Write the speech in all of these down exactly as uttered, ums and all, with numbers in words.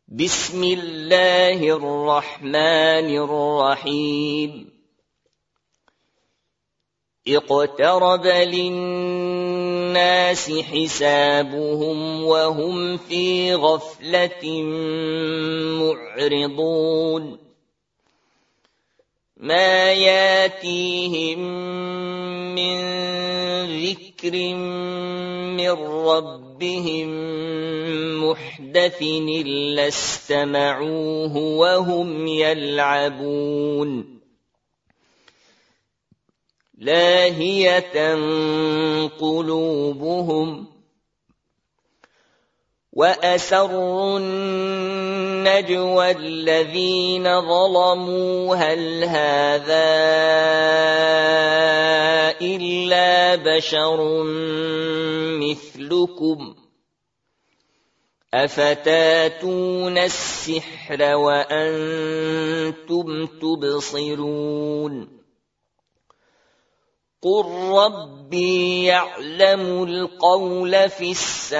بسم الله الرحمن الرحيم اقترب للناس حسابهم وهم في غفلة معرضون ما ياتيهم من ذكر من ربهم محدث إلا استمعوه وهم يلعبون لاهية قلوبهم وأسروا النجوى الذين ظلموا هل هذا إلا بشر مثلكم أفتاتون السحر وأنتم تبصرون قل ربي يعلم القول في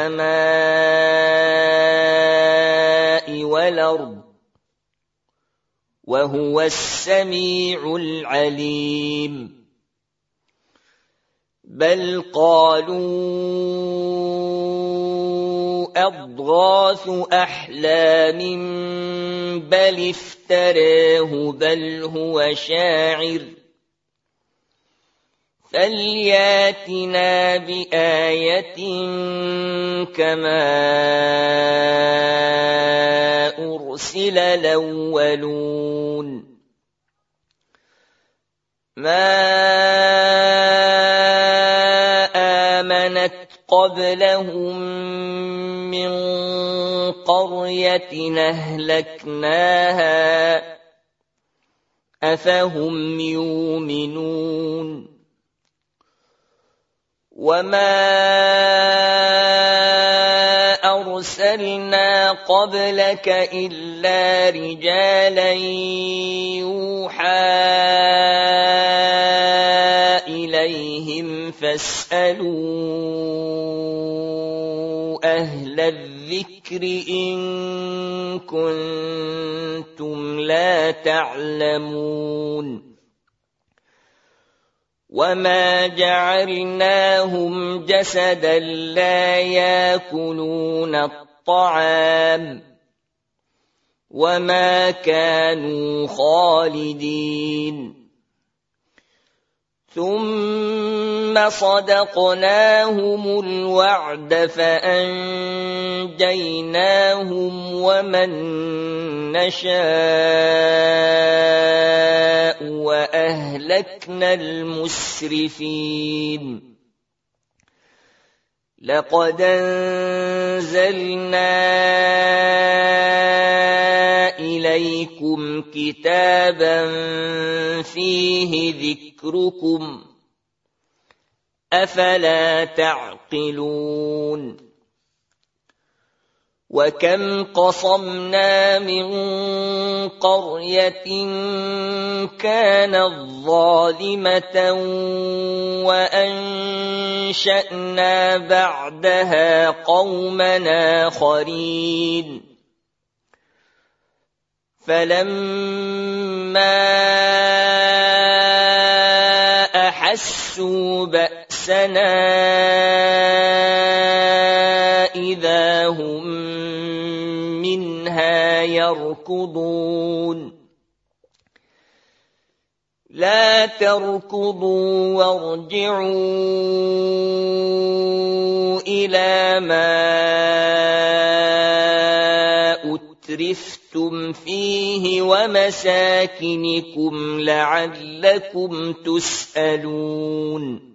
السماء والأرض وهو السميع العليم بل قالوا أضغاث أحلام بل افتراه بل هو شاعر فلياتنا بآية كما أرسل الأولون ما آمنت قبلهم من قرية أهلكناها أفهم يؤمنون وما أرسلنا قبلك إلا رجالا يوحى إليهم فاسألوا أهل الذكر إن كنتم لا تعلمون وما جعلناهم جسدا لا يأكلون الطعام وما كانوا خالدين ثم صدقناهم الوعد فأنجيناهم ومن نشاء وأهلكنا المسرفين لقد أنزلنا إليكم كتابا فيه ذكركم أفلا تعقلون وكم قصمنا من قرية كانت ظالمة وأنشأنا بعدها قوما آخرين فلما أحسوا بأسنا إذا هم منها يركضون لا تركضوا وارجعوا إلى ما أترفتم فيه ومساكنكم لعلكم تسألون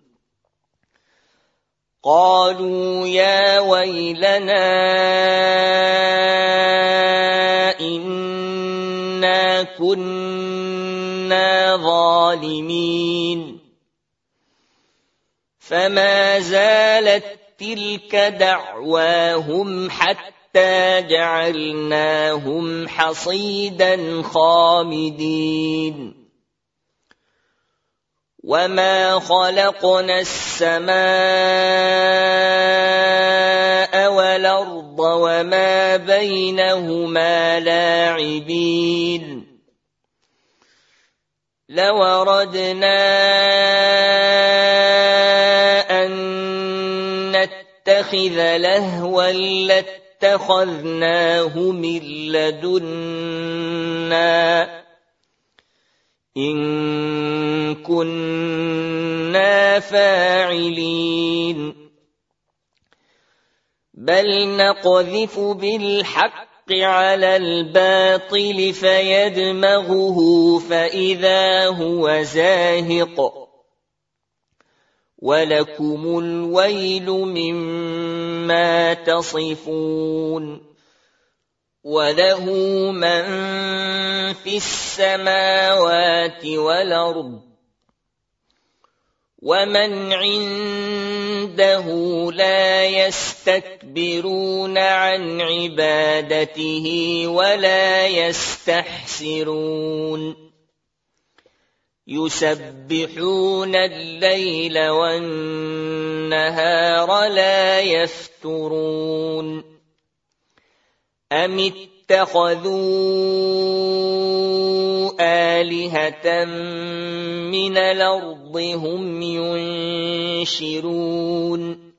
قالوا يا ويلنا إنا كنا ظالمين فما زالت تلك دعواهم حتى جعلناهم حصيدا خامدين وما خلقنا السماء والأرض وَالْأَرْضَ وَمَا بَيْنَهُمَا لَاعِبِينَ لَوْ أَرَدْنَا أَن نَّتَّخِذَ لَهْوًا لَّاتَّخَذْنَاهُ مِن لَّدُنَّا إِن كُنَّا فَاعِلِينَ بَلْ نَقْذِفُ بِالْحَقِّ عَلَى الْبَاطِلِ فَيَدْمَغُهُ فَإِذَا هُوَ زَاهِقٌ وَلَكُمُ الْوَيْلُ مِمَّا تَصِفُونَ وَلَهُ مَن فِي السَّمَاوَاتِ وَالْأَرْضِ وَمَنْ عِندَهُ لَا يَسْتَكْبِرُونَ عَنْ عِبَادَتِهِ وَلَا يَسْتَحْسِرُونَ يُسَبِّحُونَ اللَّيْلَ وَالنَّهَارَ لَا يَفْتُرُونَ أَمِ اتَّخَذُوا آلِهَةً مِّنَ الْأَرْضِ هُمْ يُنشِرُونَ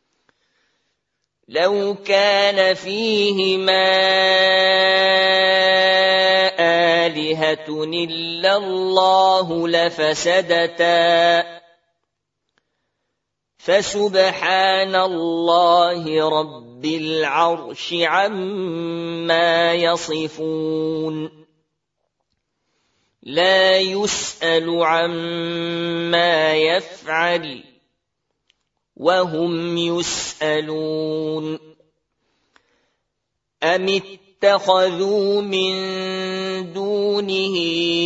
لَوْ كَانَ فِيهِمَا آلِهَةٌ إِلَّا اللَّهُ لَفَسَدَتَا فَسُبْحَانَ اللَّهِ رَبِّ الْعَرْشِ عَمَّا يَصِفُونَ لَا يُسْأَلُ عَمَّا يَفْعَلُ وَهُمْ يُسْأَلُونَ أَمِ اتَّخَذُوا مِن دُونِهِ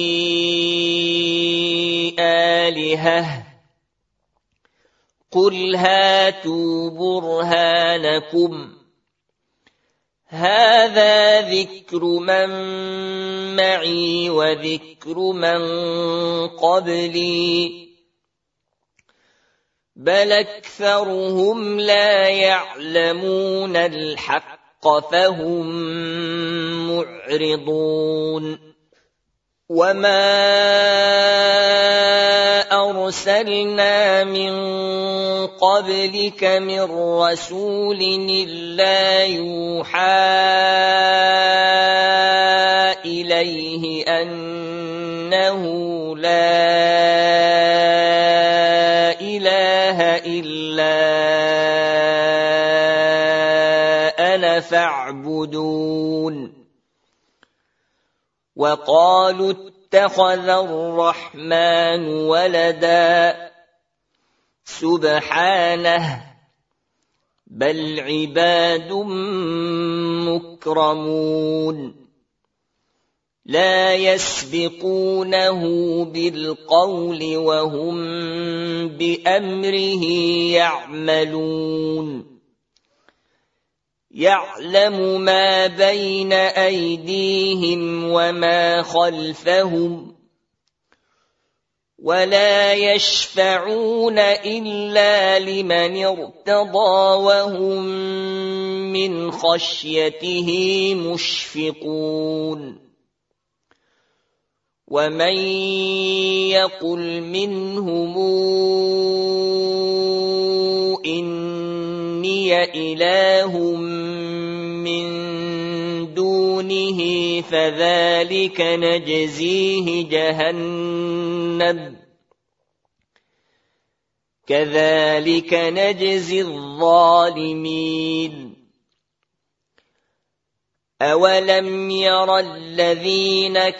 آلِهَةً قُلْ هَاتُوا بُرْهَانَكُمْ هَٰذَا ذِكْرُ مَن مَّعِي وَذِكْرُ مَن قَبْلِي بَلْ أَكْثَرُهُمْ لَا يَعْلَمُونَ الْحَقَّ فَهُم مُّعْرِضُونَ وَمَا أَرْسَلْنَا مِن قَبْلِكَ مِن رَّسُولٍ إِلَّا يُوحَىٰ إِلَيْهِ أَنَّهُ لَا إِلَٰهَ إِلَّا أَنَا فَاعْبُدُونِ وَقَالُوا اتَّخَذَ الرَّحْمَٰنُ وَلَدًا سُبْحَانَهُ بَلْ عِبَادٌ مُّكْرَمُونَ لَا يَسْبِقُونَهُ بِالْقَوْلِ وَهُم بِأَمْرِهِ يَعْمَلُونَ يَعْلَمُ مَا بَيْنَ أَيْدِيهِمْ وَمَا خَلْفَهُمْ وَلَا يَشْفَعُونَ إِلَّا لِمَنِ ارْتَضَىٰ وَهُم مِّنْ خَشْيَتِهِ مُشْفِقُونَ وَمَن يَقُلْ مِنْهُمْ إِنِّي إِلَٰهٌ مِّن دُونِهِ فَذَٰلِكَ نَجْزِيهِ جَهَنَّمَ كَذَٰلِكَ نَجْزِي الظَّالِمِينَ أَوَلَمْ يَرَ الَّذِينَ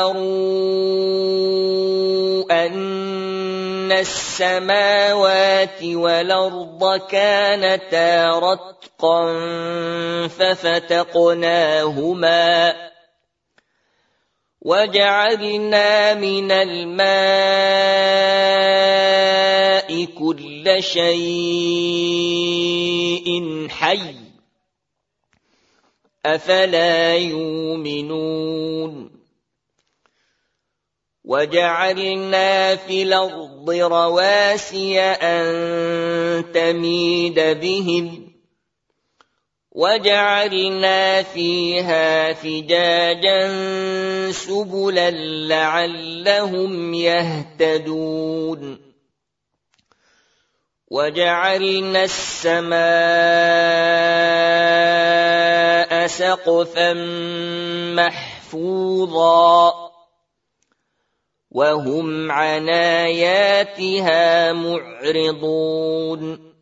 كَفَرُوا أَنَّ السَّمَاوَاتِ وَالْأَرْضَ كَانَتَا رَتْقًا فَفَتَقْنَاهُمَا وَجَعَلْنَا مِنَ الْمَاءِ كُلَّ شَيْءٍ حَيٍّ أَفَلَا يُؤْمِنُونَ وَجَعَلْنَا فِي الْأَرْضِ رَوَاسِيَ أَن تَمِيدَ بِهِمْ وجعلنا فيها فجاجا سبلا لعلهم يهتدون وجعلنا السماء سقفا محفوظا وهم عن آياتها معرضون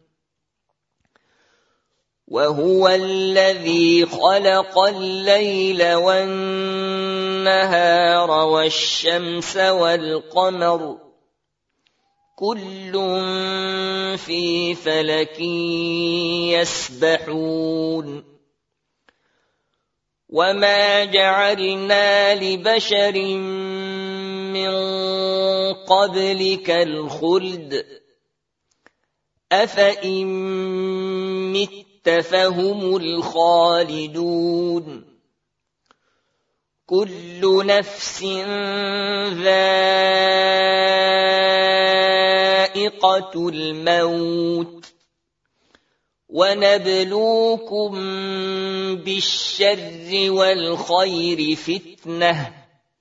وهو الذي خلق الليل والنهار والشمس والقمر كل في فلك يسبحون وما جعلنا لبشر من قبلك الخلد أفإن مت فهم الخالدون كل نفس ذائقة الموت ونبلوكم بالشر والخير فتنة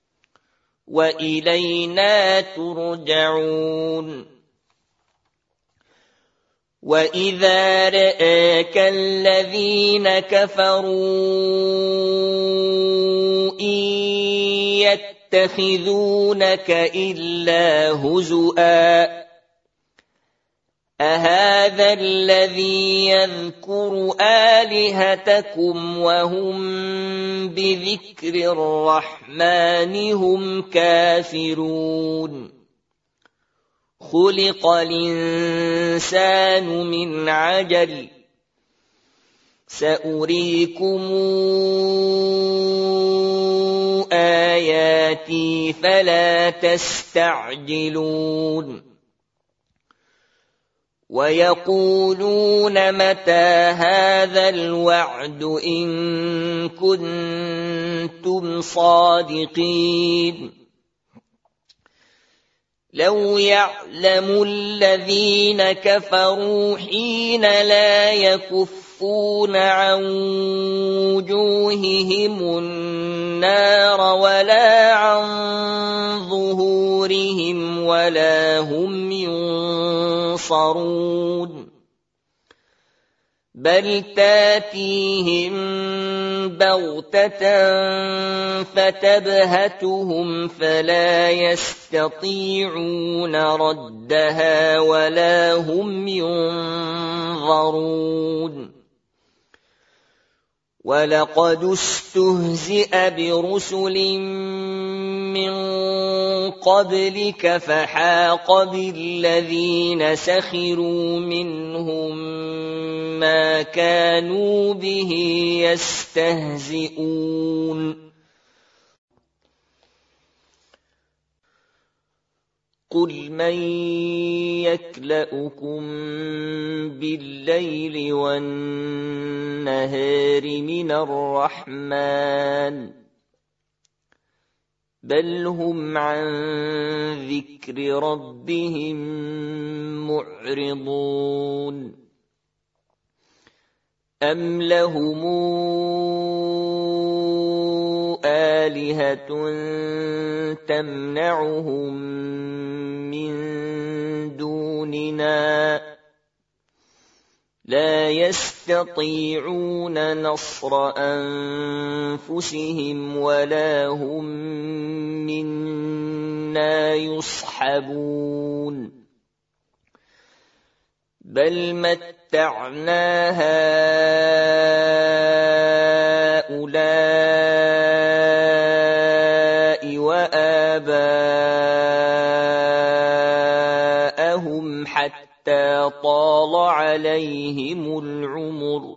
وإلينا ترجعون وَإِذَا رَآكَ الَّذِينَ كَفَرُوا إِن يَتَّخِذُونَكَ إِلَّا هُزُوًا أَهَذَا الَّذِي يَذْكُرُ آلِهَتَكُمْ وَهُمْ بِذِكْرِ الرَّحْمَنِ هُمْ كَافِرُونَ خُلِقَ الْإِنسَانُ مِنْ عَجَلٍ سَأُرِيكُمْ آيَاتِي فَلَا تَسْتَعْجِلُونَ وَيَقُولُونَ مَتَى هَذَا الْوَعْدُ إِن كُنتُمْ صَادِقِينَ لو يعلم الذين كفروا حين لا يكفون عن وجوههم النار ولا عن ظهورهم ولا هم ينصرون بل تاتيهم بغتة فتبهتهم فلا يستطيعون ردها ولا هم ينظرون ولقد استهزئ برسل من قبلك فحاق بالذين سخروا منهم ما كانوا به يستهزئون قل من يكلؤكم بالليل والنهار من الرحمن بل هم عن ذكر ربهم معرضون أم لهم آلهة تمنعهم من دوننا لا يستطيعون نصر أنفسهم ولا هم منا يصحبون بل متعنا هؤلاء وآباءهم حتى طال عليهم العمر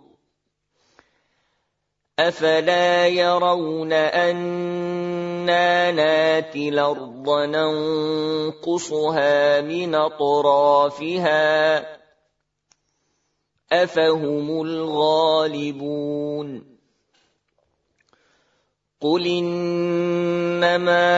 أفلا يرون أنا ناتي الأرض ننقصها من أطرافها أفهم الغالبون قل إنما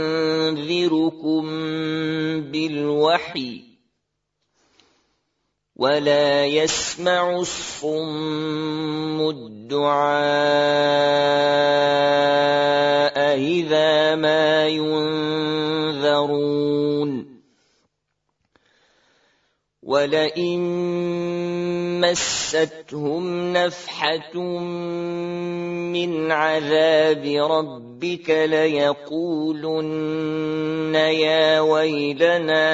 أنذركم بالوحي ولا يسمع الصم الدعاء إذا ما ينذرون ولئن مستهم نفحة من عذاب ربك ليقولن يا ويلنا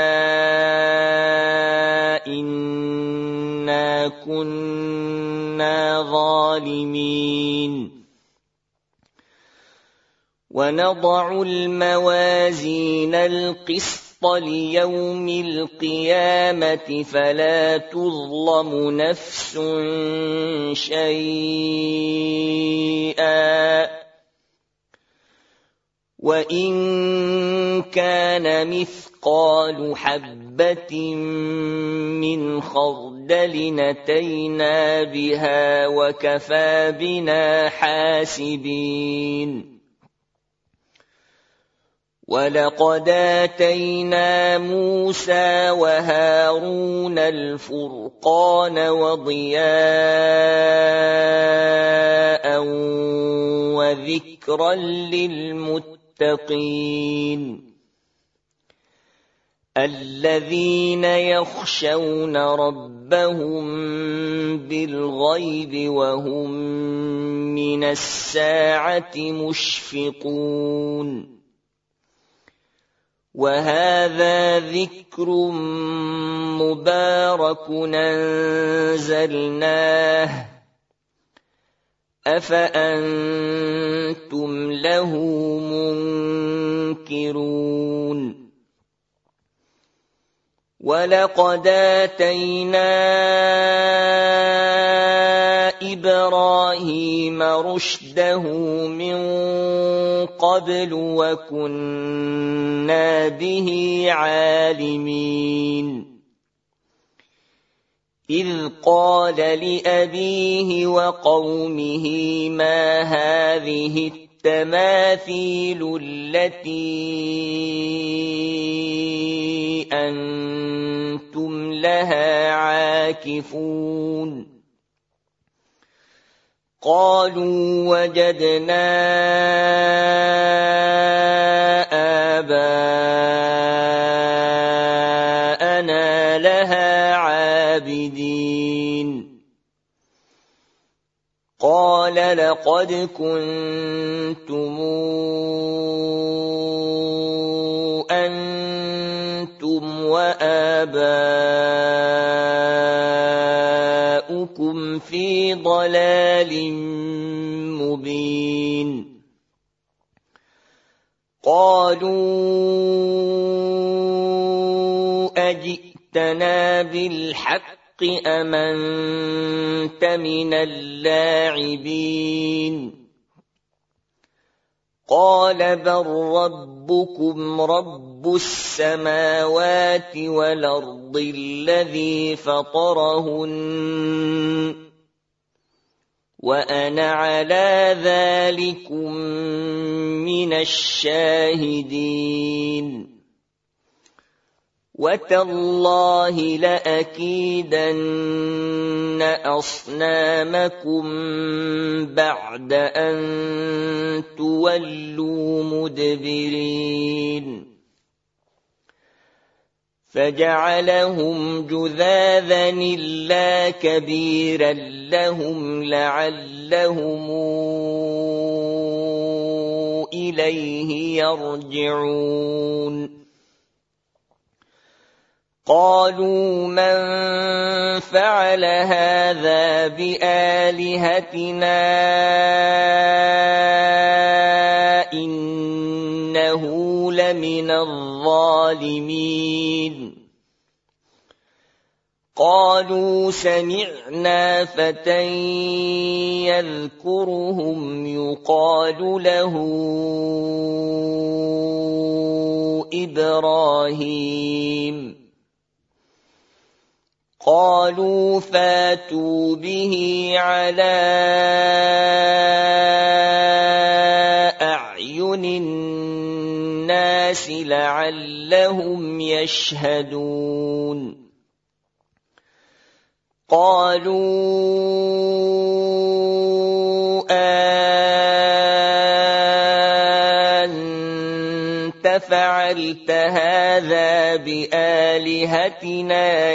إنا كنا ظالمين ونضع الموازين القسط ليوم القيامة فلا تظلم نفس شيئا وإن كان مثقال حبة من خردل أتينا بها وكفى بنا حاسبين ولقد آتينا موسى وهارون الفرقان وضياء وذكرا للمتقين الذين يخشون ربهم بالغيب وهم من الساعة مشفقون وهذا ذكر مبارك أنزلناه أفأنتم له منكرون ولقد آتينا إبراهيم رشده من قبل وكنا به عالمين إذ قال لأبيه وقومه ما هذه التماثيل التي أنتم لها عاكفون قالوا وجدنا آباءنا لها عابدين قال لقد كنتم أنتم وآباؤكم في ضلال مبين قالوا أجئتنا بالحق أم أنت من اللاعبين قال بل ربكم رب السماوات والأرض الذي فطرهن وأنا على ذلكم من الشاهدين وتالله لأكيدن أصنامكم بعد أن تولوا مدبرين فجعلهم جذاذا إلا كبيرا لهم لعلهم إليه يرجعون قالوا من فعل هذا بآلهتنا إنه لمن الظالمين قالوا سمعنا فتى يذكرهم يقال له إبراهيم قالوا فاتوا به على أعين الناس لعلهم يشهدون قالوا أنت فعلت هذا بآلهتنا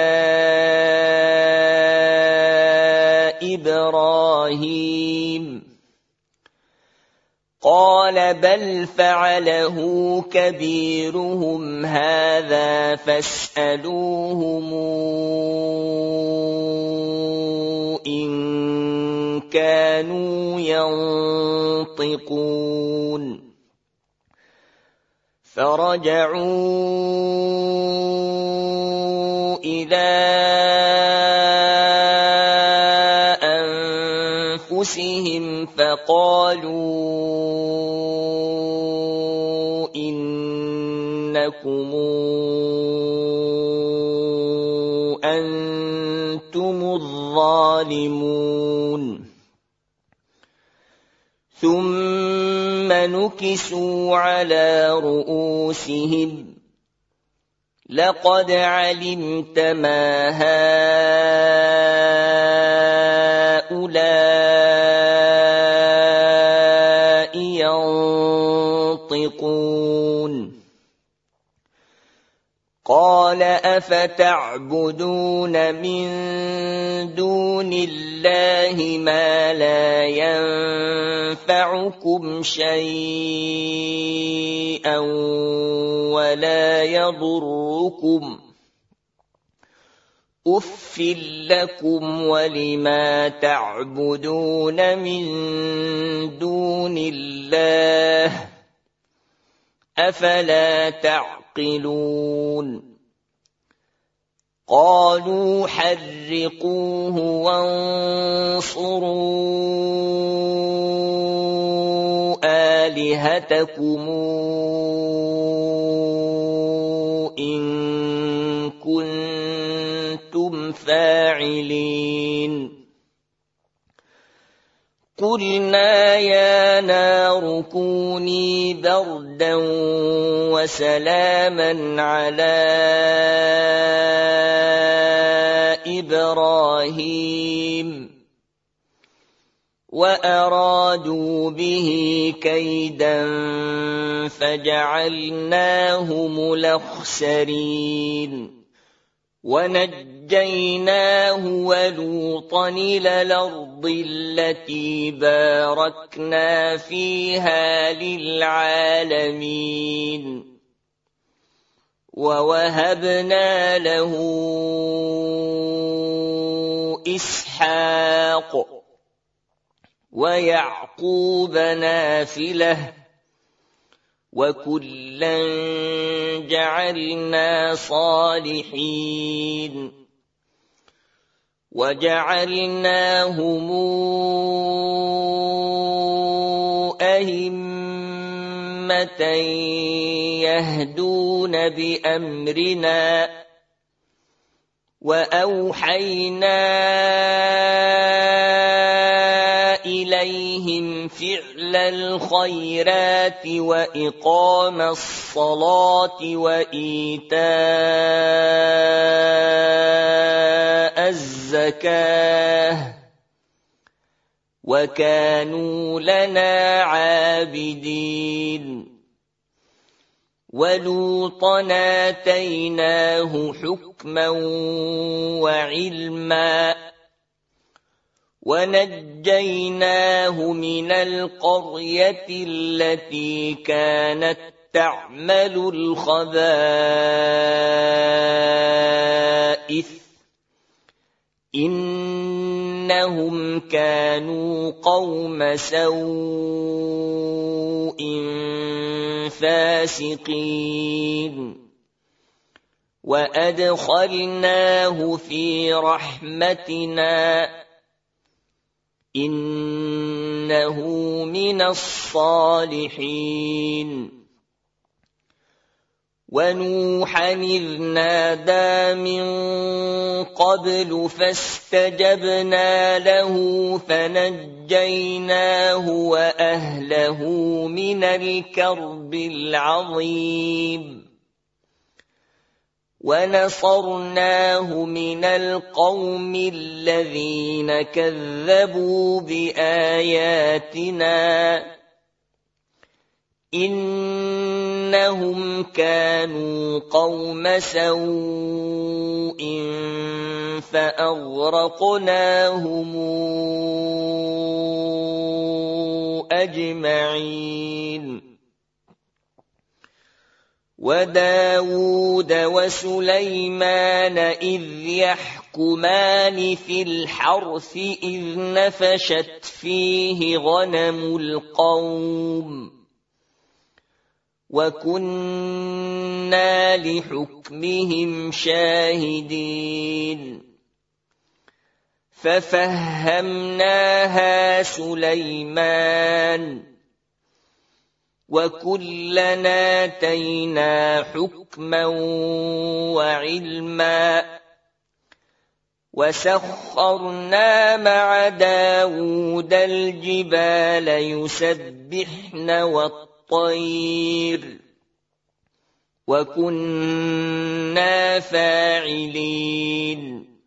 يا إبراهيم قال بل فعله كبيرهم هذا فاسألوهم إن كانوا ينطقون فرجعوا إلى أنفسهم فقالوا إنكم أنتم الظالمون ثم نكسوا على رؤوسهم لقد علمت ما هؤلاء ينطقون قال أفتعبدون من دون الله ما لا ينفعكم شيئا ولا يضركم أف لكم ولما تعبدون من دون الله أفلا تعقلون قالوا حرقوه وانصروا آلهتكم إن كنتم فاعلين قلنا يا نار كوني بردا وسلاما على إبراهيم وأرادوا به كيدا فجعلناهم الأخسرين ونجيناه ولوطا إلى الأرض التي باركنا فيها للعالمين ووهبنا له إسحاق ويعقوب نافلة وكلا جعلنا صالحين وجعلناهم أئمة يهدون بأمرنا وأوحينا إليهم فعل الخيرات وإقام الصلاة وإيتاء الزكاة وكانوا لنا عابدين ولوطا آتيناه حكما وعلما ونجيناه من القرية التي كانت تعمل الخبائث إنهم كانوا قوم سوء فاسقين وأدخلناه في رحمتنا إنه من الصالحين ونوحا إذ نادى من قبل فاستجبنا له فنجيناه وأهله من الكرب العظيم ونصرناه من القوم الذين كذبوا بآياتنا إنهم كانوا قوم سوء فأغرقناهم أجمعين وداود وسليمان إذ يحكمان في الحرث إذ نفشت فيه غنم القوم وكنا لحكمهم شاهدين ففهمناها سليمان وكلنا آتينا حكما وعلما وسخرنا مع داود الجبال يسبحن والطير وكنا فاعلين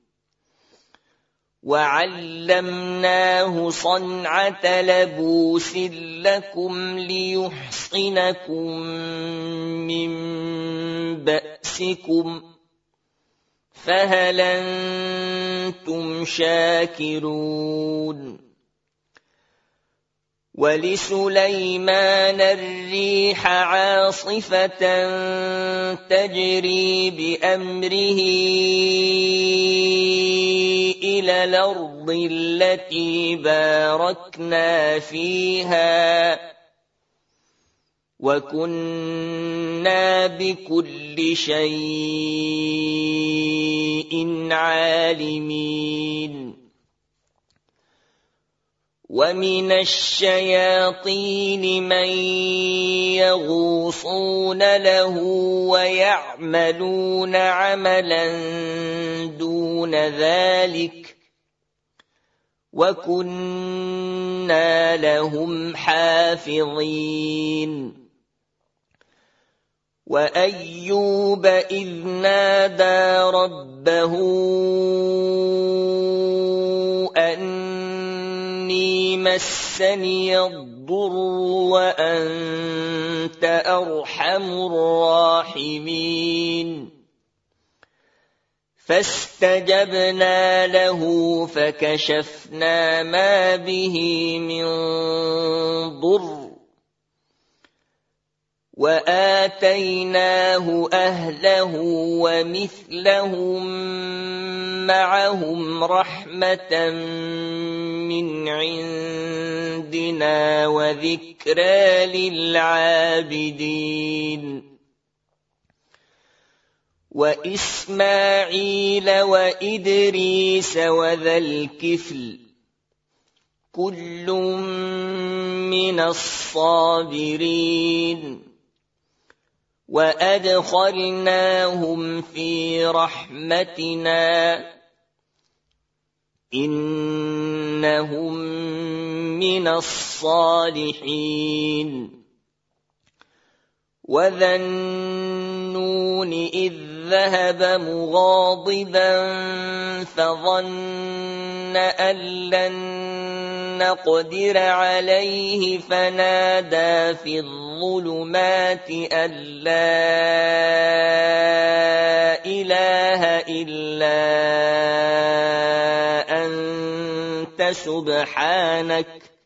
وعلمناه صنعة لبوس لكم ليحصنكم من بأسكم فهل أنتم شاكرون ولسليمان الريح عاصفة تجري بأمره إلى الأرض التي باركنا فيها وكنا بكل شيء عالمين ومن الشياطين من يغوصون له ويعملون عملا دون ذلك وكنا لهم حافظين وأيوب إذ نادى ربه أني مسني الضر وأنت أرحم الراحمين فاستجبنا له فكشفنا ما به من ضر وآتيناه أهله ومثلهم معهم رحمة من عندنا وذكرى للعابدين وإسماعيل وإدريس وذا الكفل كل من الصابرين وأدخلناهم في رحمتنا إنهم من الصالحين وذا النون إذ ذهب مغاضبا فظن أن لن نقدر عليه فنادى في الظلمات أن لا إله إلا أنت سبحانك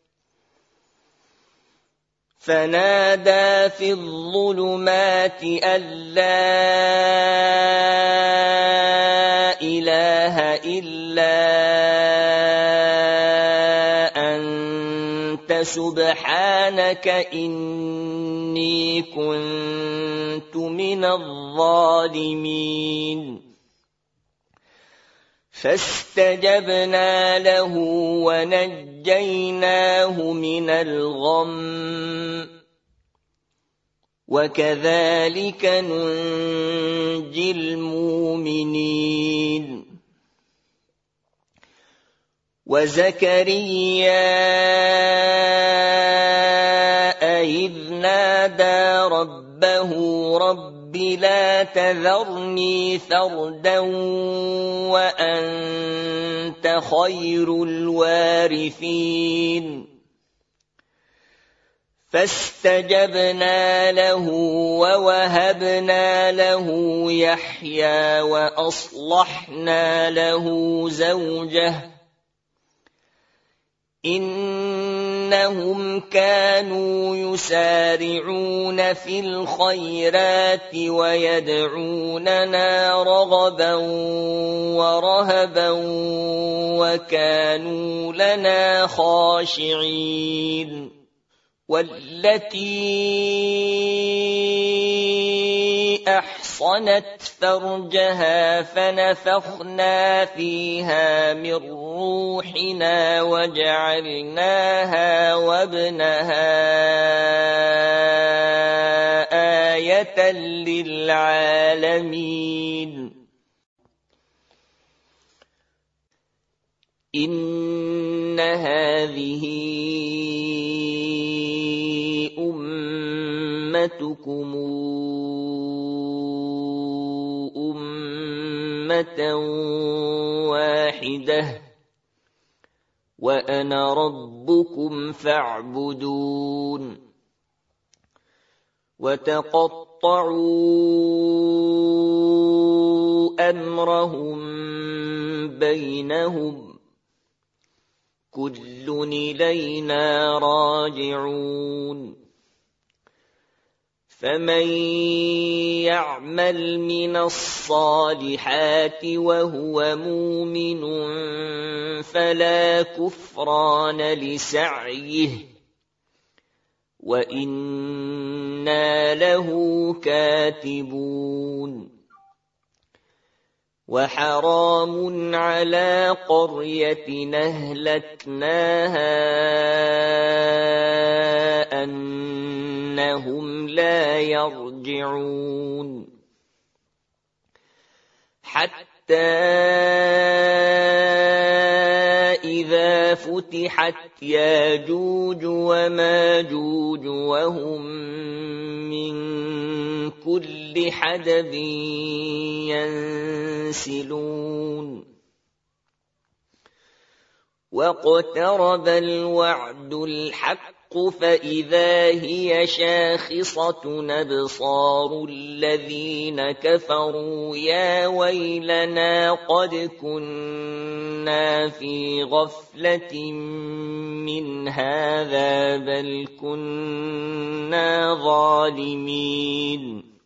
فنادى في الظلمات أن لا إله إلا أنت سبحانك إني كنت من الظالمين فاستجبنا له ونجيناه من الغم وكذلك ننجي المؤمنين وزكريا إذ نادى ربه رب لا تذرني فردا وأنت خير الوارثين فاستجبنا له ووهبنا له يحيى وأصلحنا له زوجه إنهم كانوا يسارعون في الخيرات ويدعوننا رغبا ورهبا وكانوا لنا خاشعين والتي أحصنت فرجها فنفخنا فيها من روحنا وجعلناها وابنها آية للعالمين إن هذه أمتكم أمة واحدة وأنا ربكم فاعبدون وتقطعوا أمرهم بينهم كل إلينا راجعون فمن يعمل من الصالحات وهو مؤمن فلا كفران لسعيه وإنا له كاتبون وحرام على قرية أهلكناها أنهم لا يرجعون حتى إذا فتحت ياجوج وماجوج وهم من كل حدب ينسلون واقترب الوعد الحق فإذا هي شاخصة أبصار الذين كفروا يا ويلنا قد كنا في غفلة من هذا بل كنا ظالمين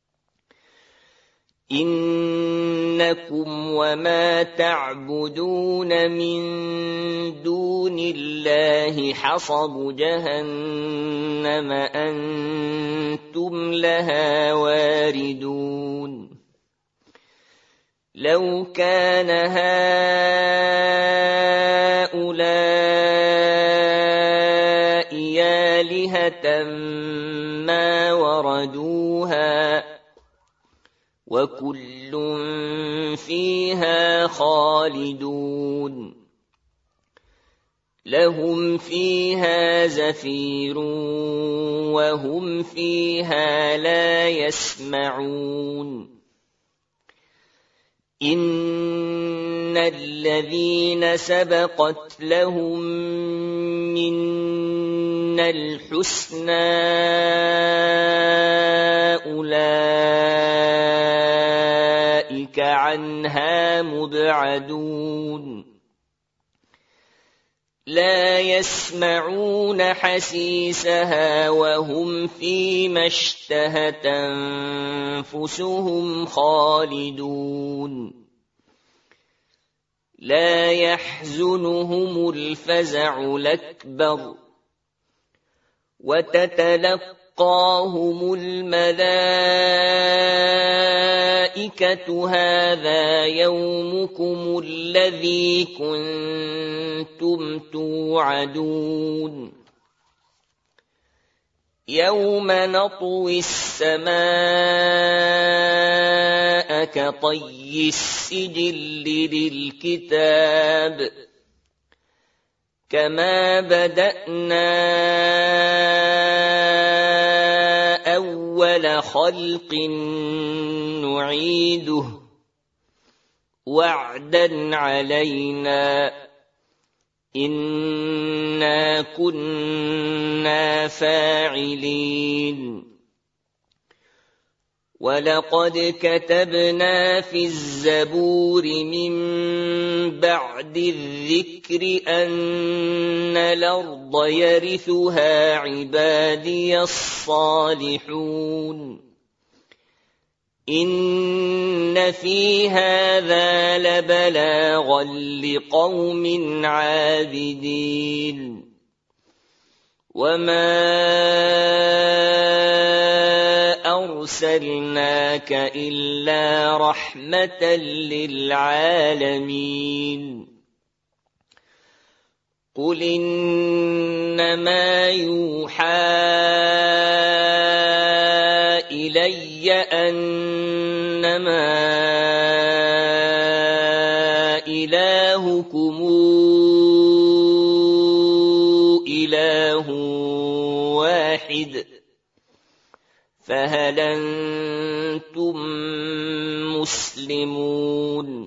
إنكم وما تعبدون من دون الله حصب جهنم أنتم لها واردون لو كان هؤلاء آلهة ما وردوها وكل فيها خالدون لهم فيها زفير وهم فيها لا يسمعون إن الذين سبقت لهم منا الحسنى أولئك عنها مبعدون لا يسمعون حسيسها وهم فيما اشتهت أنفسهم خالدون لا يحزنهم الفزع الأكبر وتتلقاهم الملائكة هذا يومكم الذي كنتم توعدون يوم نطوي السماء كطي السجل للكتاب كما بدأنا أول أول خلق نعيده وعدا علينا إنا كنا فاعلين ولقد كتبنا في الزبور من بعد الذكر أن الأرض يرثها عبادي الصالحون إن في هذا لبلاغا لقوم عابدين وما أرسلناك إلا رحمة للعالمين قل إنما يوحى إلي أنما إلهكم إله واحد فهل أنتم مسلمون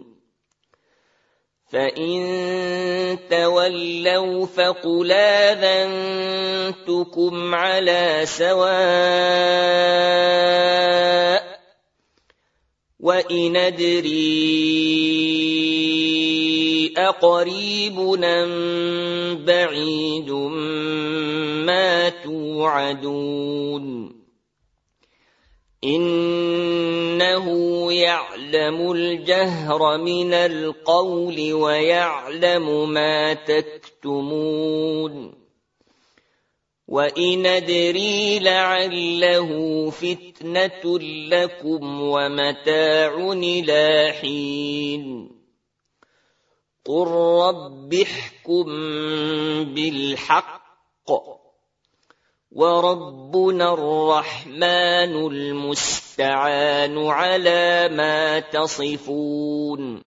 فإن تولوا فقل آذنتكم على سواء وإن أدري أقريب أم بعيد ما توعدون إنه يعلم الجهر من القول ويعلم ما تكتمون وإن أدري لعله فتنة لكم ومتاع إلى حين قل رب احكم بالحق وربنا الرحمن المستعان على ما تصفون